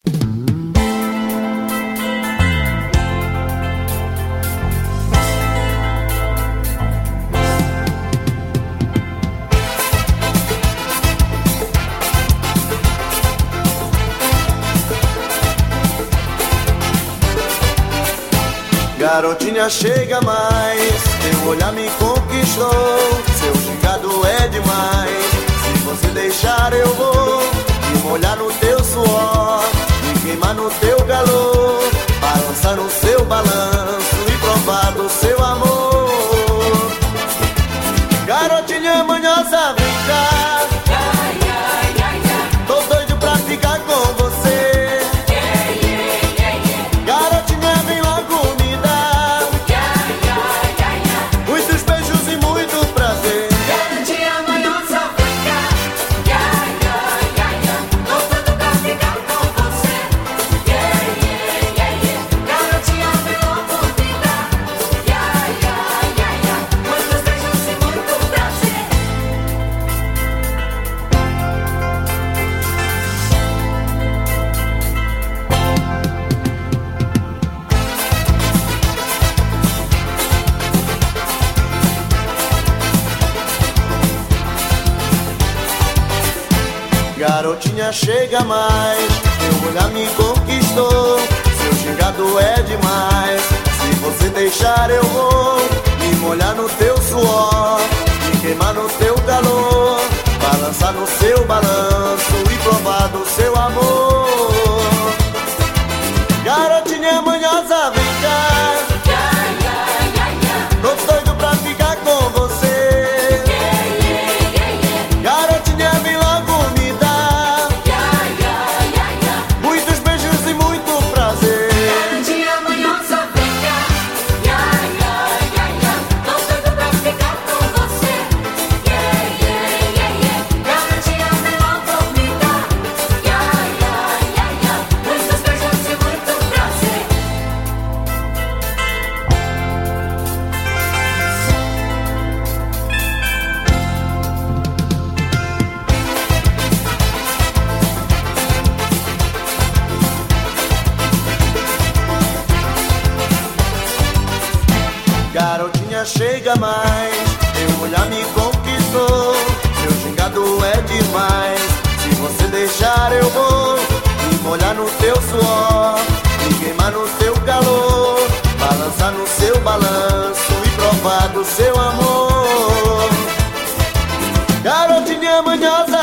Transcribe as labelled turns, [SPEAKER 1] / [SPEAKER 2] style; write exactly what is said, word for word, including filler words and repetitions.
[SPEAKER 1] Garotinha, chega mais, teu olhar me conquistou. Seu gingado é demais, se você deixar eu vou me molhar no teu suor, me queimar no teu calor, balançar no seu balanço e provar do seu amor. Garotinha manhosa, vem cá, tô doido pra ficar com você. Garotinha, chega mais, teu olhar me conquistou. Seu gingado é demais, se você deixar eu vou me molhar no teu suor, me queimar no teu calor, balançar no seu balanço e provar do seu amor. Garotinha manhosa, vem cá, tô doido pra ficar com você. Garotinha, vem logo me dar muitos beijos e muito prazer.
[SPEAKER 2] Garotinha manhosa, vem cá, tô doido pra ficar com você. Garotinha, vem logo me dar muitos beijos e muito prazer.
[SPEAKER 1] Garotinha, chega mais, teu olhar me conquistou. Seu gingado é demais, se você deixar eu vou me molhar no teu suor, me queimar no teu calor, balançar no seu balanço e provar do seu amor. Garotinha manhosa,